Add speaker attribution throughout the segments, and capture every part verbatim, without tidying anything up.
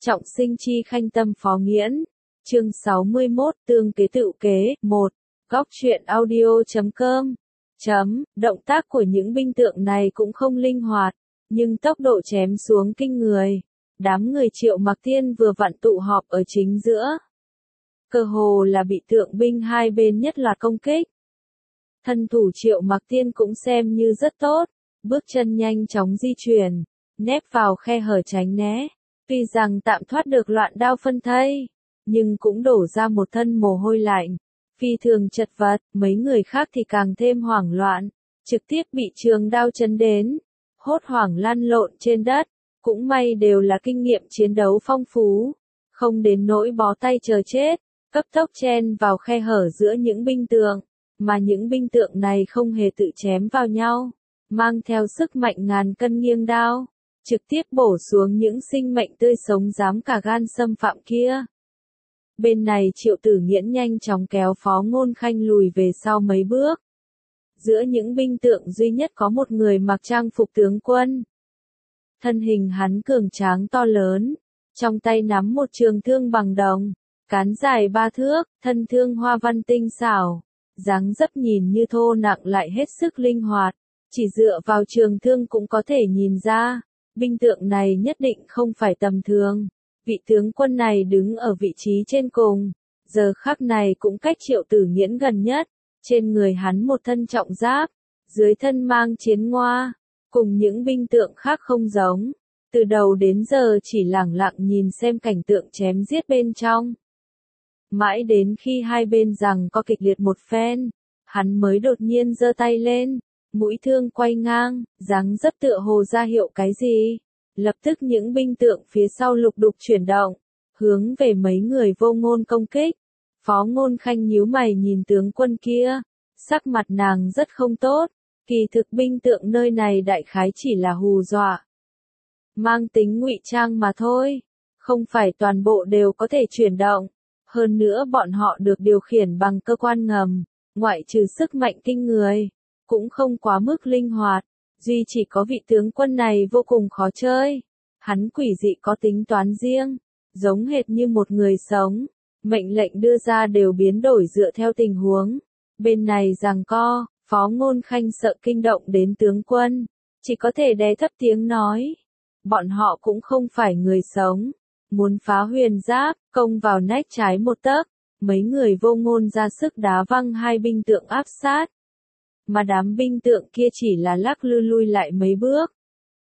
Speaker 1: Trọng sinh chi khanh tâm phó nghiễn. Chương sáu mươi mốt Tương kế tự kế. một. Góc truyện audio chấm com. Chấm, động tác của những binh tượng này cũng không linh hoạt, nhưng tốc độ chém xuống kinh người. Đám người Triệu Mặc Tiên vừa vặn tụ họp ở chính giữa. Cơ hồ là bị tượng binh hai bên nhất loạt công kích. Thân thủ Triệu Mặc Tiên cũng xem như rất tốt, bước chân nhanh chóng di chuyển, nép vào khe hở tránh né. Tuy rằng tạm thoát được loạn đao phân thây, nhưng cũng đổ ra một thân mồ hôi lạnh, phi thường chật vật. Mấy người khác thì càng thêm hoảng loạn, trực tiếp bị trường đao chấn đến, hốt hoảng lăn lộn trên đất. Cũng may đều là kinh nghiệm chiến đấu phong phú, không đến nỗi bó tay chờ chết, cấp tốc chen vào khe hở giữa những binh tượng, mà những binh tượng này không hề tự chém vào nhau, mang theo sức mạnh ngàn cân nghiêng đao, trực tiếp bổ xuống những sinh mệnh tươi sống dám cả gan xâm phạm kia. Bên này Triệu Tử Nghiễn nhanh chóng kéo Phó Ngôn Khanh lùi về sau mấy bước. Giữa những binh tượng duy nhất có một người mặc trang phục tướng quân. Thân hình hắn cường tráng to lớn, trong tay nắm một trường thương bằng đồng, cán dài ba thước, thân thương hoa văn tinh xảo, dáng dấp nhìn như thô nặng lại hết sức linh hoạt, chỉ dựa vào trường thương cũng có thể nhìn ra, binh tượng này nhất định không phải tầm thường. Vị tướng quân này đứng ở vị trí trên cùng, giờ khắc này cũng cách Triệu Tử Nghiễn gần nhất, trên người hắn một thân trọng giáp, dưới thân mang chiến ngoa. Cùng những binh tượng khác không giống, từ đầu đến giờ chỉ lẳng lặng nhìn xem cảnh tượng chém giết bên trong. Mãi đến khi hai bên rằng có kịch liệt một phen, hắn mới đột nhiên giơ tay lên, mũi thương quay ngang, dáng dấp tựa hồ ra hiệu cái gì. Lập tức những binh tượng phía sau lục đục chuyển động, hướng về mấy người Vô Ngôn công kích. Phó Ngôn Khanh nhíu mày nhìn tướng quân kia, sắc mặt nàng rất không tốt. Kỳ thực binh tượng nơi này đại khái chỉ là hù dọa, mang tính ngụy trang mà thôi, không phải toàn bộ đều có thể chuyển động. Hơn nữa bọn họ được điều khiển bằng cơ quan ngầm, ngoại trừ sức mạnh kinh người, cũng không quá mức linh hoạt. Duy chỉ có vị tướng quân này vô cùng khó chơi, hắn quỷ dị có tính toán riêng, giống hệt như một người sống, mệnh lệnh đưa ra đều biến đổi dựa theo tình huống. Bên này giằng co, Phó Ngôn Khanh sợ kinh động đến tướng quân, chỉ có thể đè thấp tiếng nói. Bọn họ cũng không phải người sống, muốn phá huyền giáp, công vào nách trái một tấc. Mấy người Vô Ngôn ra sức đá văng hai binh tượng áp sát, mà đám binh tượng kia chỉ là lắc lư lui lại mấy bước,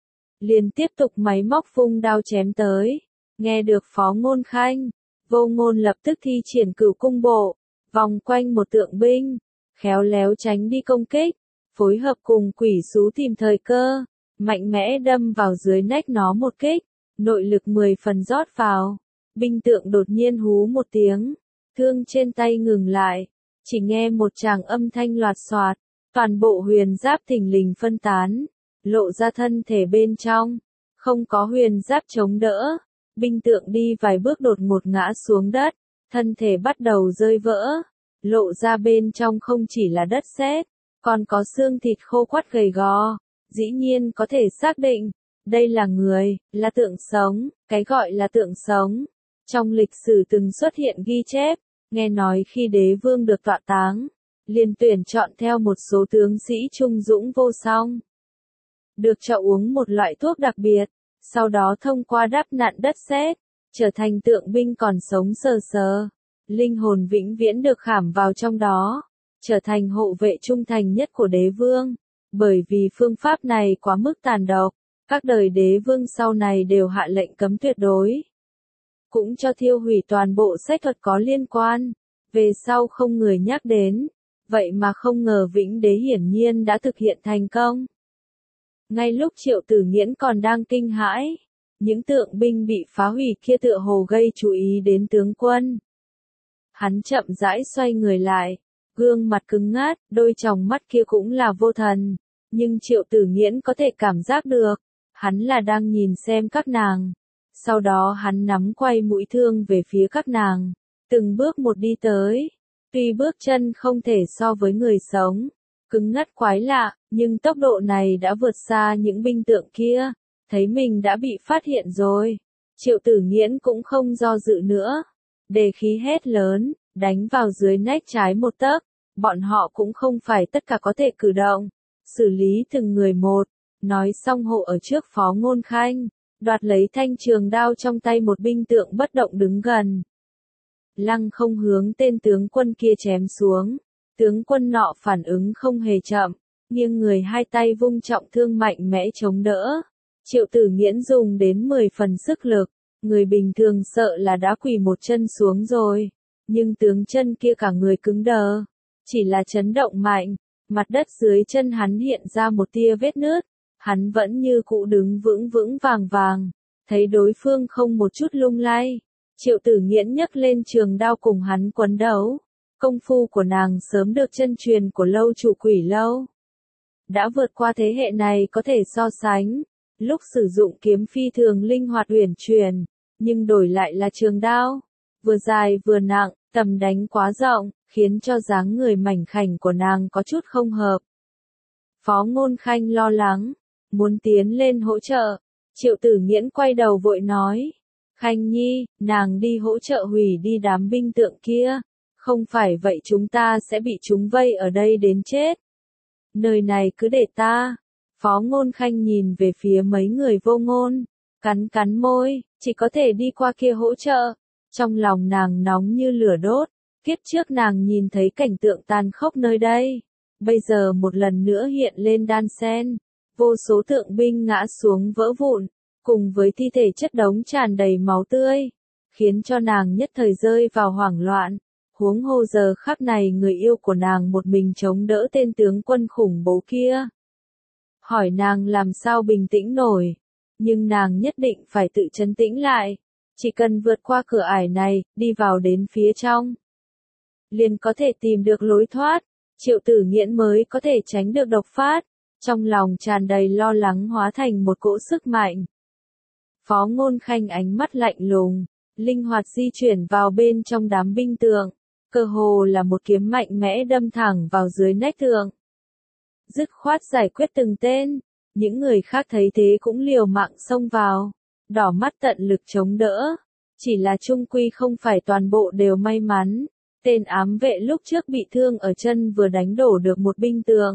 Speaker 1: liền tiếp tục máy móc vung đao chém tới. Nghe được Phó Ngôn Khanh, Vô Ngôn lập tức thi triển Cửu Cung Bộ, vòng quanh một tượng binh, khéo léo tránh đi công kích, phối hợp cùng quỷ sú tìm thời cơ, mạnh mẽ đâm vào dưới nách nó một kích, nội lực mười phần rót vào. Binh tượng đột nhiên hú một tiếng, thương trên tay ngừng lại, chỉ nghe một tràng âm thanh loạt xoạt, toàn bộ huyền giáp thình lình phân tán, lộ ra thân thể bên trong, không có huyền giáp chống đỡ. Binh tượng đi vài bước đột ngột ngã xuống đất, thân thể bắt đầu rơi vỡ. Lộ ra bên trong không chỉ là đất sét, còn có xương thịt khô quắt gầy gò. Dĩ nhiên có thể xác định, đây là người, là tượng sống. Cái gọi là tượng sống, trong lịch sử từng xuất hiện ghi chép, nghe nói khi đế vương được tọa táng, liền tuyển chọn theo một số tướng sĩ trung dũng vô song, được cho uống một loại thuốc đặc biệt, sau đó thông qua đắp nặn đất sét, trở thành tượng binh còn sống sờ sờ. Linh hồn vĩnh viễn được khảm vào trong đó, trở thành hộ vệ trung thành nhất của đế vương. Bởi vì phương pháp này quá mức tàn độc, các đời đế vương sau này đều hạ lệnh cấm tuyệt đối, cũng cho thiêu hủy toàn bộ sách thuật có liên quan, về sau không người nhắc đến. Vậy mà không ngờ Vĩnh Đế hiển nhiên đã thực hiện thành công. Ngay lúc Triệu Tử Nghiễn còn đang kinh hãi, những tượng binh bị phá hủy kia tựa hồ gây chú ý đến tướng quân. Hắn chậm rãi xoay người lại, gương mặt cứng ngắt, đôi tròng mắt kia cũng là vô thần, nhưng Triệu Tử Nghiễn có thể cảm giác được, hắn là đang nhìn xem các nàng. Sau đó hắn nắm quay mũi thương về phía các nàng, từng bước một đi tới. Tuy bước chân không thể so với người sống, cứng ngắt quái lạ, nhưng tốc độ này đã vượt xa những binh tượng kia. Thấy mình đã bị phát hiện rồi, Triệu Tử Nghiễn cũng không do dự nữa. Đề khí hét lớn, đánh vào dưới nách trái một tấc. Bọn họ cũng không phải tất cả có thể cử động. Xử lý từng người một. Nói xong hộ ở trước Phó Ngôn Khanh. Đoạt lấy thanh trường đao trong tay một binh tượng bất động đứng gần. Lăng không hướng tên tướng quân kia chém xuống. Tướng quân nọ phản ứng không hề chậm. Nghiêng người hai tay vung trọng thương mạnh mẽ chống đỡ. Triệu Tử Nghiễn dùng đến mười phần sức lực. Người bình thường sợ là đã quỳ một chân xuống rồi. Nhưng tướng chân kia cả người cứng đờ. Chỉ là chấn động mạnh. Mặt đất dưới chân hắn hiện ra một tia vết nứt. Hắn vẫn như cũ đứng vững vững vàng vàng. Thấy đối phương không một chút lung lay. Triệu Tử Nghiễn nhấc lên trường đao cùng hắn quấn đấu. Công phu của nàng sớm được chân truyền của lâu chủ Quỷ Lâu. Đã vượt qua thế hệ này có thể so sánh. Lúc sử dụng kiếm phi thường linh hoạt uyển chuyển. Nhưng đổi lại là trường đao. Vừa dài vừa nặng, tầm đánh quá rộng, khiến cho dáng người mảnh khảnh của nàng có chút không hợp. Phó Ngôn Khanh lo lắng. Muốn tiến lên hỗ trợ. Triệu Tử Nghiễn quay đầu vội nói. Khanh nhi, nàng đi hỗ trợ hủy đi đám binh tượng kia. Không phải vậy chúng ta sẽ bị chúng vây ở đây đến chết. Nơi này cứ để ta. Phó Ngôn Khanh nhìn về phía mấy người vô ngôn. Cắn cắn môi, chỉ có thể đi qua kia hỗ trợ. Trong lòng nàng nóng như lửa đốt. Kiếp trước nàng nhìn thấy cảnh tượng tàn khốc nơi đây. Bây giờ một lần nữa hiện lên đan xen. Vô số tượng binh ngã xuống vỡ vụn. Cùng với thi thể chất đống tràn đầy máu tươi. Khiến cho nàng nhất thời rơi vào hoảng loạn. Huống hồ giờ khắc này người yêu của nàng một mình chống đỡ tên tướng quân khủng bố kia. Hỏi nàng làm sao bình tĩnh nổi. Nhưng nàng nhất định phải tự trấn tĩnh lại. Chỉ cần vượt qua cửa ải này, đi vào đến phía trong. Liền có thể tìm được lối thoát. Triệu Tử Nghiễn mới có thể tránh được độc phát. Trong lòng tràn đầy lo lắng hóa thành một cỗ sức mạnh. Phó Ngôn Khanh ánh mắt lạnh lùng, linh hoạt di chuyển vào bên trong đám binh tượng. Cơ hồ là một kiếm mạnh mẽ đâm thẳng vào dưới nách tượng. Dứt khoát giải quyết từng tên. Những người khác thấy thế cũng liều mạng xông vào. Đỏ mắt tận lực chống đỡ. Chỉ là chung quy không phải toàn bộ đều may mắn. Tên ám vệ lúc trước bị thương ở chân vừa đánh đổ được một binh tượng.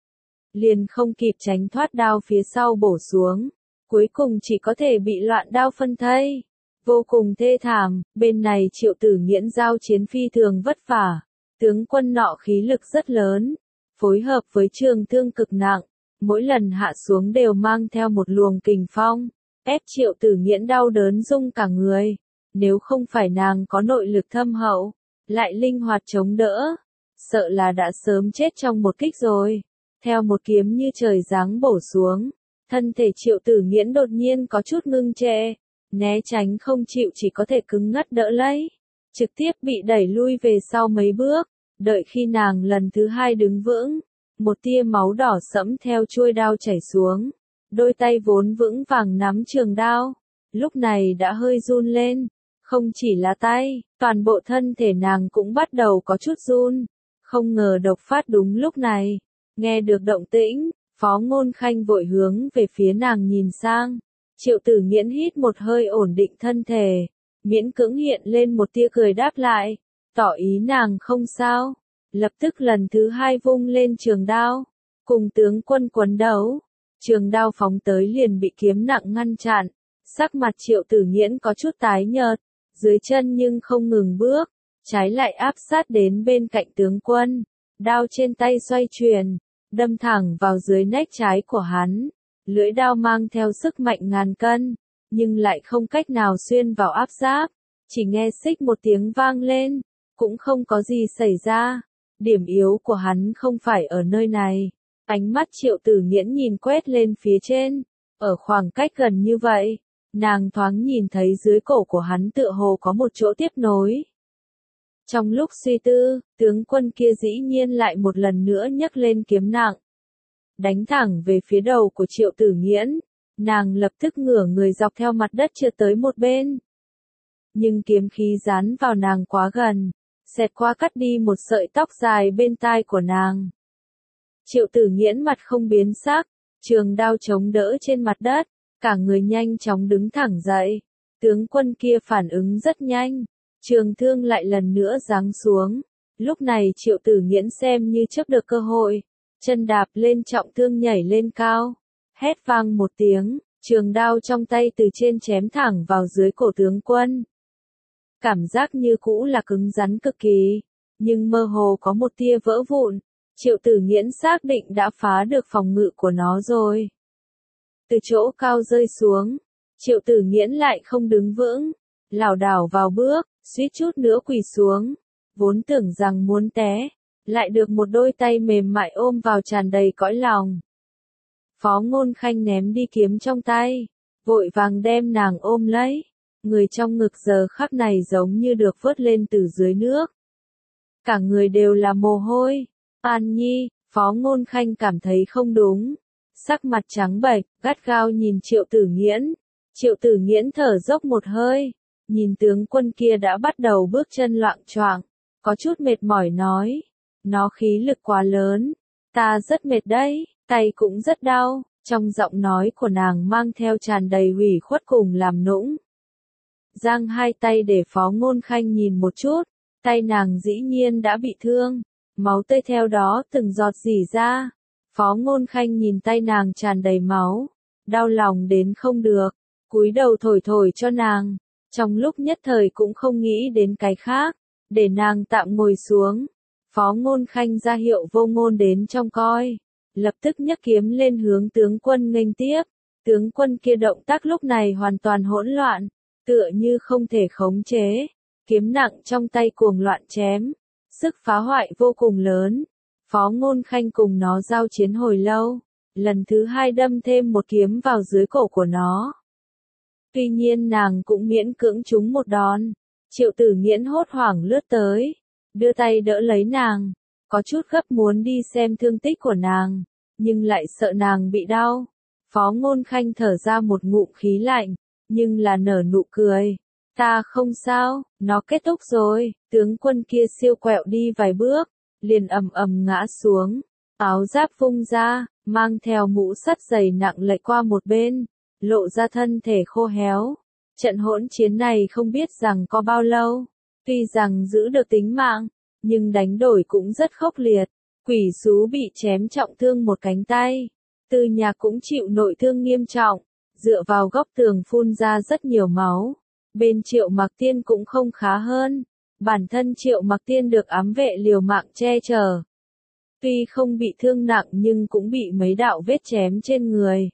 Speaker 1: Liền không kịp tránh thoát đao phía sau bổ xuống. Cuối cùng chỉ có thể bị loạn đao phân thây. Vô cùng thê thảm, bên này Triệu Tử Nghiễn giao chiến phi thường vất vả. Tướng quân nọ khí lực rất lớn. Phối hợp với trường thương cực nặng. Mỗi lần hạ xuống đều mang theo một luồng kình phong. Ép Triệu Tử Nghiễn đau đớn rung cả người. Nếu không phải nàng có nội lực thâm hậu. Lại linh hoạt chống đỡ. Sợ là đã sớm chết trong một kích rồi. Theo một kiếm như trời giáng bổ xuống. Thân thể Triệu Tử Nghiễn đột nhiên có chút ngưng trệ. Né tránh không chịu chỉ có thể cứng ngắc đỡ lấy. Trực tiếp bị đẩy lui về sau mấy bước. Đợi khi nàng lần thứ hai đứng vững. Một tia máu đỏ sẫm theo chuôi đao chảy xuống. Đôi tay vốn vững vàng nắm trường đao. Lúc này đã hơi run lên. Không chỉ là tay, toàn bộ thân thể nàng cũng bắt đầu có chút run. Không ngờ độc phát đúng lúc này. Nghe được động tĩnh, Phó Ngôn Khanh vội hướng về phía nàng nhìn sang. Triệu Tử Nghiễn hít một hơi ổn định thân thể. Miễn cưỡng hiện lên một tia cười đáp lại. Tỏ ý nàng không sao. Lập tức lần thứ hai vung lên trường đao. Cùng tướng quân quấn đấu. Trường đao phóng tới liền bị kiếm nặng ngăn chặn. Sắc mặt Triệu Tử Nghiễn có chút tái nhợt. Dưới chân nhưng không ngừng bước. Trái lại áp sát đến bên cạnh tướng quân. Đao trên tay xoay chuyển. Đâm thẳng vào dưới nách trái của hắn. Lưỡi đao mang theo sức mạnh ngàn cân. Nhưng lại không cách nào xuyên vào áp giáp. Chỉ nghe xích một tiếng vang lên. Cũng không có gì xảy ra. Điểm yếu của hắn không phải ở nơi này. Ánh mắt Triệu Tử Nghiễn nhìn quét lên phía trên. Ở khoảng cách gần như vậy. Nàng thoáng nhìn thấy dưới cổ của hắn tựa hồ có một chỗ tiếp nối. Trong lúc suy tư, tướng quân kia dĩ nhiên lại một lần nữa nhấc lên kiếm nặng. Đánh thẳng về phía đầu của Triệu Tử Nghiễn. Nàng lập tức ngửa người dọc theo mặt đất trượt tới một bên. Nhưng kiếm khí dán vào nàng quá gần. Xẹt qua cắt đi một sợi tóc dài bên tai của nàng. Triệu Tử Nghiễn mặt không biến sắc. Trường đao chống đỡ trên mặt đất. Cả người nhanh chóng đứng thẳng dậy. Tướng quân kia phản ứng rất nhanh, trường thương lại lần nữa giáng xuống. Lúc này Triệu Tử Nghiễn xem như chấp được cơ hội, chân đạp lên trọng thương nhảy lên cao, hét vang một tiếng, trường đao trong tay từ trên chém thẳng vào dưới cổ tướng quân. Cảm giác như cũ là cứng rắn cực kỳ, nhưng mơ hồ có một tia vỡ vụn. Triệu Tử Nghiễn xác định đã phá được phòng ngự của nó rồi. Từ chỗ cao rơi xuống, Triệu Tử Nghiễn lại không đứng vững, lảo đảo vào bước, suýt chút nữa quỳ xuống, vốn tưởng rằng muốn té, lại được một đôi tay mềm mại ôm vào tràn đầy cõi lòng. Phó Ngôn Khanh ném đi kiếm trong tay, vội vàng đem nàng ôm lấy, người trong ngực giờ khắc này giống như được vớt lên từ dưới nước. Cả người đều là mồ hôi. An Nhi, Phó Ngôn Khanh cảm thấy không đúng, sắc mặt trắng bệch, gắt gao nhìn Triệu Tử Nghiễn. Triệu Tử Nghiễn thở dốc một hơi, nhìn tướng quân kia đã bắt đầu bước chân loạng choạng, có chút mệt mỏi nói, nó khí lực quá lớn, ta rất mệt đấy, tay cũng rất đau, trong giọng nói của nàng mang theo tràn đầy ủy khuất cùng làm nũng. Giang hai tay để Phó Ngôn Khanh nhìn một chút, tay nàng dĩ nhiên đã bị thương, máu tươi theo đó từng giọt rỉ ra. Phó Ngôn Khanh nhìn tay nàng tràn đầy máu, đau lòng đến không được, cúi đầu thổi thổi cho nàng, trong lúc nhất thời cũng không nghĩ đến cái khác, để nàng tạm ngồi xuống. Phó Ngôn Khanh ra hiệu Vô Ngôn đến trông coi, lập tức nhấc kiếm lên hướng tướng quân nghênh tiếp. Tướng quân kia động tác lúc này hoàn toàn hỗn loạn, tựa như không thể khống chế, kiếm nặng trong tay cuồng loạn chém, sức phá hoại vô cùng lớn. Phó Ngôn Khanh cùng nó giao chiến hồi lâu, lần thứ hai đâm thêm một kiếm vào dưới cổ của nó. Tuy nhiên nàng cũng miễn cưỡng trúng một đòn. Triệu Tử Nghiễn hốt hoảng lướt tới, đưa tay đỡ lấy nàng, có chút gấp muốn đi xem thương tích của nàng, nhưng lại sợ nàng bị đau. Phó Ngôn Khanh thở ra một ngụm khí lạnh, nhưng là nở nụ cười. Ta không sao, nó kết thúc rồi. Tướng quân kia siêu quẹo đi vài bước, liền ầm ầm ngã xuống, áo giáp vung ra, mang theo mũ sắt dày nặng lệch qua một bên, lộ ra thân thể khô héo. Trận hỗn chiến này không biết rằng có bao lâu, tuy rằng giữ được tính mạng, nhưng đánh đổi cũng rất khốc liệt. Quỷ Sú bị chém trọng thương một cánh tay, Tư Nhạc cũng chịu nội thương nghiêm trọng, dựa vào góc tường phun ra rất nhiều máu. Bên Triệu Mặc Tiên cũng không khá hơn, bản thân Triệu Mặc Tiên được ám vệ liều mạng che chở. Tuy không bị thương nặng nhưng cũng bị mấy đạo vết chém trên người.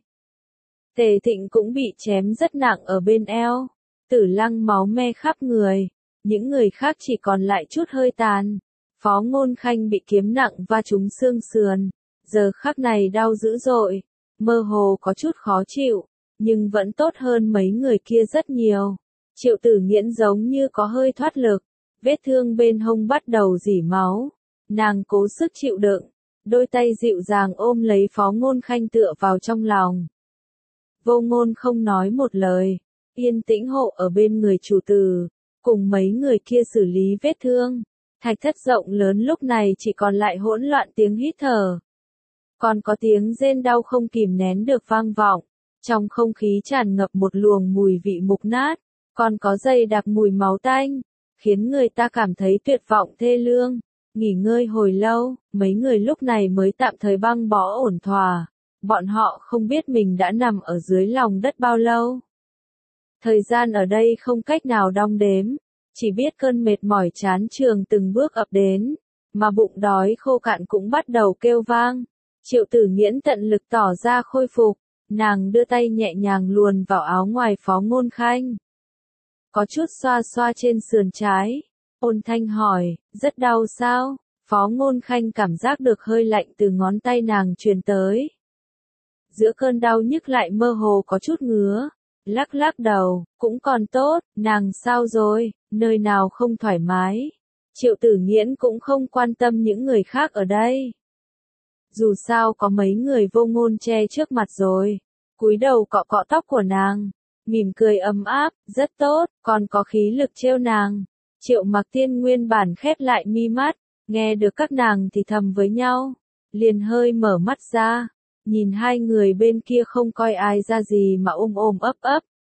Speaker 1: Tề Thịnh cũng bị chém rất nặng ở bên eo, Tử Lăng máu me khắp người, những người khác chỉ còn lại chút hơi tàn. Phó Ngôn Khanh bị kiếm nặng va trúng xương sườn, giờ khắc này đau dữ dội, mơ hồ có chút khó chịu, nhưng vẫn tốt hơn mấy người kia rất nhiều. Triệu Tử Nghiễn giống như có hơi thoát lực, vết thương bên hông bắt đầu rỉ máu, nàng cố sức chịu đựng, đôi tay dịu dàng ôm lấy Phó Ngôn Khanh tựa vào trong lòng. Vô Ngôn không nói một lời, yên tĩnh hộ ở bên người chủ tử, cùng mấy người kia xử lý vết thương. Thạch thất rộng lớn lúc này chỉ còn lại hỗn loạn tiếng hít thở. Còn có tiếng rên đau không kìm nén được vang vọng, trong không khí tràn ngập một luồng mùi vị mục nát, còn có dày đặc mùi máu tanh, khiến người ta cảm thấy tuyệt vọng thê lương. Nghỉ ngơi hồi lâu, mấy người lúc này mới tạm thời băng bó ổn thỏa. Bọn họ không biết mình đã nằm ở dưới lòng đất bao lâu. Thời gian ở đây không cách nào đong đếm, chỉ biết cơn mệt mỏi chán chường từng bước ập đến, mà bụng đói khô cạn cũng bắt đầu kêu vang. Triệu Tử Nghiễn tận lực tỏ ra khôi phục, nàng đưa tay nhẹ nhàng luồn vào áo ngoài Phó Ngôn Khanh. Có chút xoa xoa trên sườn trái, ôn thanh hỏi, rất đau sao? Phó Ngôn Khanh cảm giác được hơi lạnh từ ngón tay nàng truyền tới. Giữa cơn đau nhức lại mơ hồ có chút ngứa, lắc lắc đầu, cũng còn tốt, nàng sao rồi, nơi nào không thoải mái. Triệu Tử Nghiễn cũng không quan tâm những người khác ở đây. Dù sao có mấy người Vô Ngôn che trước mặt rồi, cúi đầu cọ cọ tóc của nàng, mỉm cười ấm áp, rất tốt, còn có khí lực trêu nàng. Triệu Mặc Tiên nguyên bản khép lại mi mắt, nghe được các nàng thì thầm với nhau, liền hơi mở mắt ra, nhìn hai người bên kia không coi ai ra gì mà ôm ôm ấp ấp.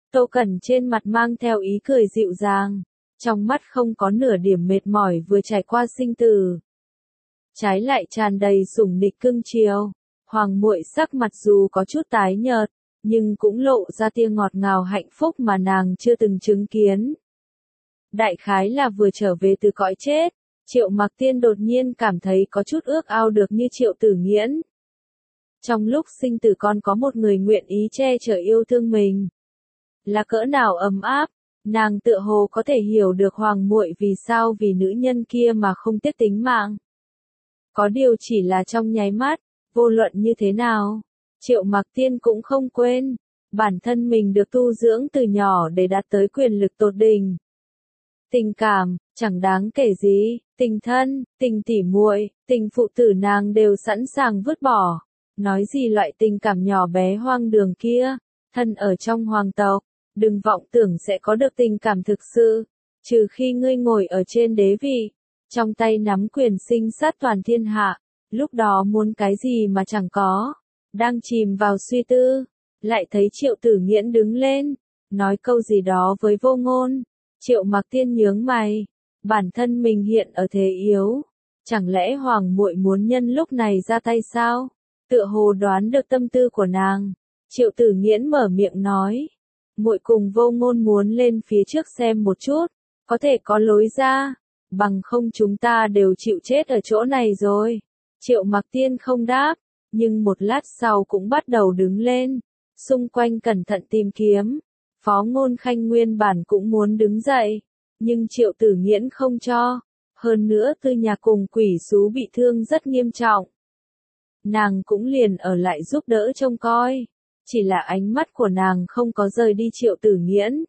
Speaker 1: Tô Cẩn trên mặt mang theo ý cười dịu dàng, trong mắt không có nửa điểm mệt mỏi vừa trải qua sinh tử. Trái lại tràn đầy sủng nịch cưng chiều, Hoàng muội sắc mặt dù có chút tái nhợt, nhưng cũng lộ ra tia ngọt ngào hạnh phúc mà nàng chưa từng chứng kiến. Đại khái là vừa trở về từ cõi chết, Triệu Mặc Tiên đột nhiên cảm thấy có chút ước ao được như Triệu Tử Nghiễn. Trong lúc sinh tử còn có một người nguyện ý che chở yêu thương mình. Là cỡ nào ấm áp, nàng tựa hồ có thể hiểu được Hoàng muội vì sao vì nữ nhân kia mà không tiếc tính mạng. Có điều chỉ là trong nháy mắt, vô luận như thế nào, Triệu Mặc Tiên cũng không quên, bản thân mình được tu dưỡng từ nhỏ để đạt tới quyền lực tột đỉnh. Tình cảm, chẳng đáng kể gì, tình thân, tình tỉ muội, tình phụ tử nàng đều sẵn sàng vứt bỏ. Nói gì loại tình cảm nhỏ bé hoang đường kia, thân ở trong hoàng tộc, đừng vọng tưởng sẽ có được tình cảm thực sự, trừ khi ngươi ngồi ở trên đế vị, trong tay nắm quyền sinh sát toàn thiên hạ, lúc đó muốn cái gì mà chẳng có. Đang chìm vào suy tư, lại thấy Triệu Tử Nghiễn đứng lên, nói câu gì đó với Vô Ngôn. Triệu Mặc Tiên nhướng mày, bản thân mình hiện ở thế yếu, chẳng lẽ Hoàng muội muốn nhân lúc này ra tay sao? Tựa hồ đoán được tâm tư của nàng, Triệu Tử Nghiễn mở miệng nói, muội cùng Vô Ngôn muốn lên phía trước xem một chút, có thể có lối ra, bằng không chúng ta đều chịu chết ở chỗ này rồi. Triệu Mặc Tiên không đáp, nhưng một lát sau cũng bắt đầu đứng lên, xung quanh cẩn thận tìm kiếm. Phó Ngôn Khanh nguyên bản cũng muốn đứng dậy, nhưng Triệu Tử Nghiễn không cho, hơn nữa Tư Nhà cùng Quỷ Sú bị thương rất nghiêm trọng. Nàng cũng liền ở lại giúp đỡ trông coi, chỉ là ánh mắt của nàng không có rời đi Triệu Tử Nghiễn.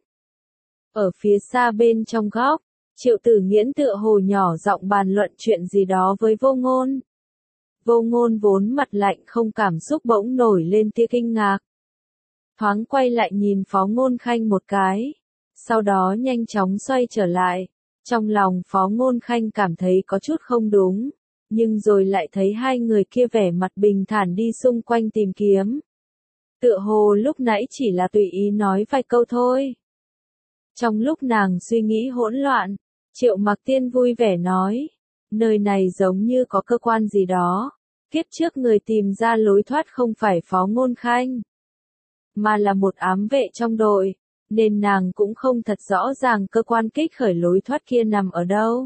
Speaker 1: Ở phía xa bên trong góc, Triệu Tử Nghiễn tựa hồ nhỏ giọng bàn luận chuyện gì đó với Vô Ngôn. Vô Ngôn vốn mặt lạnh không cảm xúc bỗng nổi lên tia kinh ngạc. Thoáng quay lại nhìn Phó Ngôn Khanh một cái, sau đó nhanh chóng xoay trở lại. Trong lòng Phó Ngôn Khanh cảm thấy có chút không đúng, nhưng rồi lại thấy hai người kia vẻ mặt bình thản đi xung quanh tìm kiếm. Tựa hồ lúc nãy chỉ là tùy ý nói vài câu thôi. Trong lúc nàng suy nghĩ hỗn loạn, Triệu Mặc Tiên vui vẻ nói, nơi này giống như có cơ quan gì đó, kiếp trước người tìm ra lối thoát không phải Phó Ngôn Khanh, mà là một ám vệ trong đội, nên nàng cũng không thật rõ ràng cơ quan kích khởi lối thoát kia nằm ở đâu.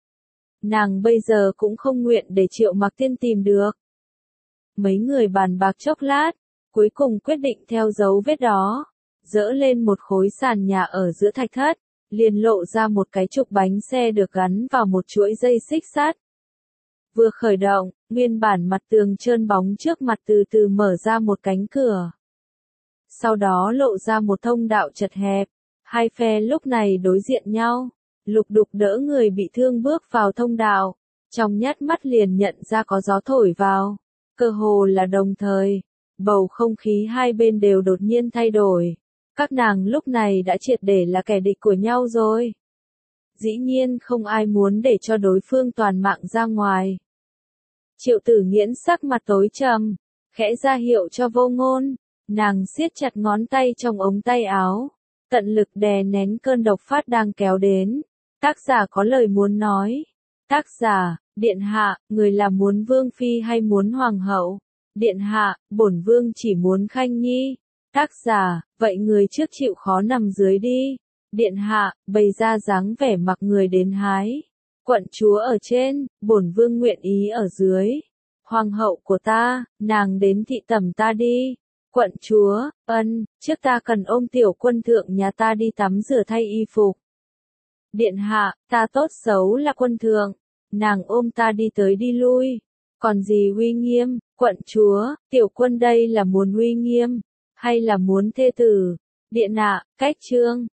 Speaker 1: Nàng bây giờ cũng không nguyện để Triệu Mặc Tiên tìm được. Mấy người bàn bạc chốc lát, cuối cùng quyết định theo dấu vết đó, dỡ lên một khối sàn nhà ở giữa thạch thất, liền lộ ra một cái trục bánh xe được gắn vào một chuỗi dây xích sắt. Vừa khởi động, nguyên bản mặt tường trơn bóng trước mặt từ từ mở ra một cánh cửa. Sau đó lộ ra một thông đạo chật hẹp, hai phe lúc này đối diện nhau, lục đục đỡ người bị thương bước vào thông đạo, trong nhát mắt liền nhận ra có gió thổi vào, cơ hồ là đồng thời, bầu không khí hai bên đều đột nhiên thay đổi, các nàng lúc này đã triệt để là kẻ địch của nhau rồi. Dĩ nhiên không ai muốn để cho đối phương toàn mạng ra ngoài. Triệu Tử Nghiễn sắc mặt tối trầm, khẽ ra hiệu cho Vô Ngôn. Nàng siết chặt ngón tay trong ống tay áo, tận lực đè nén cơn độc phát đang kéo đến. Tác giả có lời muốn nói. Tác giả, Điện hạ, người là muốn vương phi hay muốn hoàng hậu? Điện hạ, bổn vương chỉ muốn Khanh Nhi. Tác giả, vậy người trước chịu khó nằm dưới đi. Điện hạ, bày ra dáng vẻ mặc người đến hái. Quận chúa ở trên, bổn vương nguyện ý ở dưới. Hoàng hậu của ta, nàng đến thị tẩm ta đi. Quận chúa, ân, trước ta cần ôm tiểu quân thượng nhà ta đi tắm rửa thay y phục. Điện hạ, ta tốt xấu là quân thượng, nàng ôm ta đi tới đi lui. Còn gì uy nghiêm, quận chúa, tiểu quân đây là muốn uy nghiêm, hay là muốn thê tử? Điện hạ, cách chương.